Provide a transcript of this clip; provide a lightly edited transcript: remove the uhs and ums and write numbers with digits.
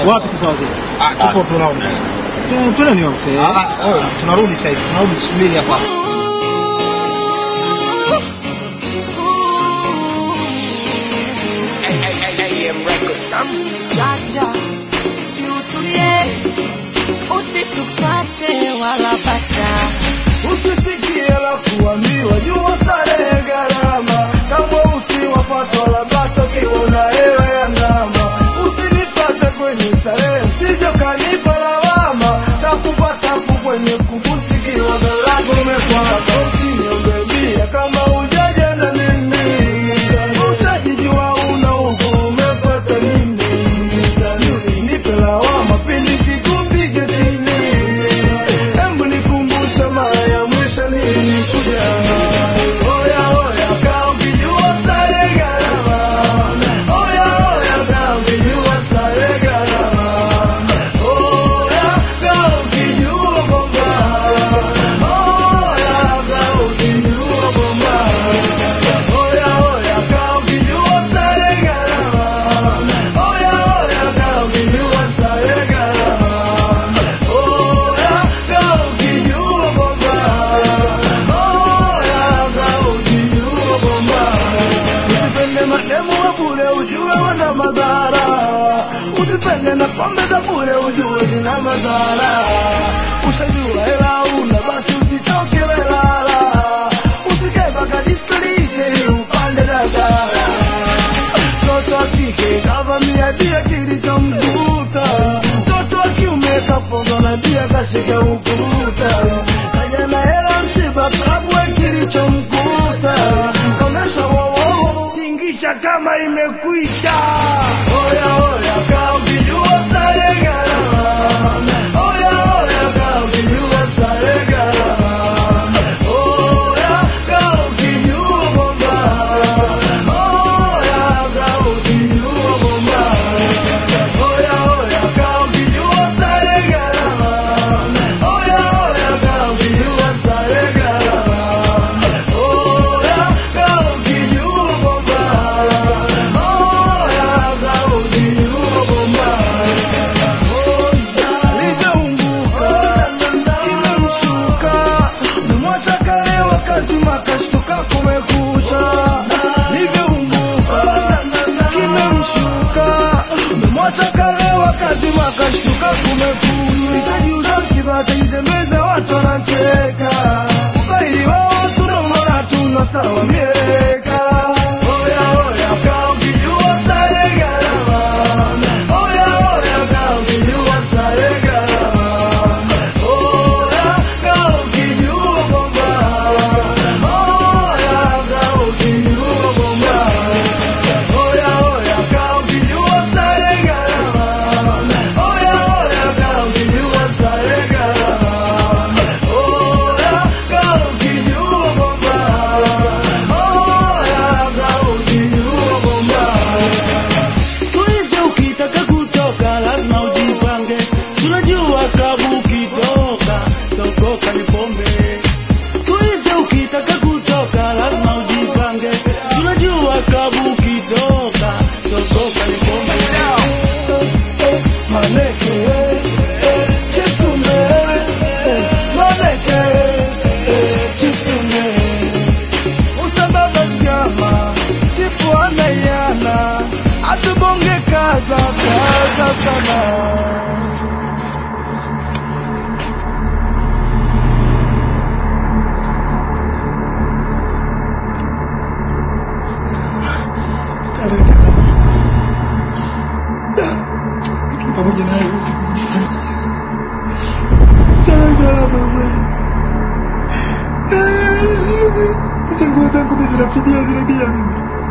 Wapi sasa wazee? Tupo tunaona. Tuna ni wazee. Tunarudi sasa hivi. Tunarudi subiri hapa. Jaja, si utulie, usitukate wala bata. Usisikie la kuambiwa jua starehe gharama, kama usiwapata wala bata kiona hewa ya ngama. Usinipate kwenye starehe, usije kanipa lawama, takupata kwenye kubusi kiwa galago umekwama. Usiniombe bia kama hujaja na mimi, ushajijua una uko umepata nini. Usinipe lawama pindi kikupige chini, embu nikumbusha mara ya mwisho nilikuja. Oya oya kaa ukijua starehe gharama, oya oya kaa ukijua starehe gharama, oya kaa ukijua bomba, oya kaa ukijua bomba, oya oya kaa ukijua starehe gharama, oya oya kaa ukijua starehe gharama, oya kaa ukijua bomba, oya kaa ukijua bomba. Usipende mademu wa bure ujue wana madhara, usipende na pombe za bure ujue zina madhara. Ushajua hela una basi usitoke welala, usikae mpaka diskolishe ili upande dadala. Mtoto wa kike kavamia dia kilichomkuta, mtoto wa kiume kaponga na dia kashika ukuta. Kaja na hela msiba kabwe kilichomkuta, komesha wowo tingisha kama imekwisha. Oya oya kaa ukijua starehe gharama, oya oya kaa ukijua starehe gharama, oya kaa ukijua bomba, oya kaa ukijua bomba, oya oya kaa ukijua starehe gharama, oya oya kaa ukijua starehe gharama, oya kaa ukijua bomba, oya kaa ukijua bomba. Limeunguka, limemshuka, umemwacha kalewa kazima kashuka kumekucha. Limeunguka, kimemshuka, umemwacha kalewa kazima kashuka kumekucha. Itajiuza kibata itembeza watu wanacheka, ukaili wao tunamwona tunasawa mieleka. Oya oya kaa ukijua starehe gharama, oya oya kaa ukijua starehe gharama, oya kaa ukijua bomba, oya kaa ukijua bomba, oya oya kaa ukijua starehe gharama, oya oya kaa ukijua starehe gharama, oya kaa ukijua bomba, oya kaa ukijua bomba. Tuize ukitaka kutoka lazima ujipange, tunajua klabu ukitoka tokoka ni pombe. Tuize ukitaka kutoka lazima ujipange, tunajua klabu ukitoka tokoka ni pombe. Maneke chikume, maneke chikume, usababa nyama chifu anayana, atubonge kaza sana. Starehe gharama. Pamoja naye starehe gharama wewe. Nguo zangu mimi zinafidia zile bia mimi.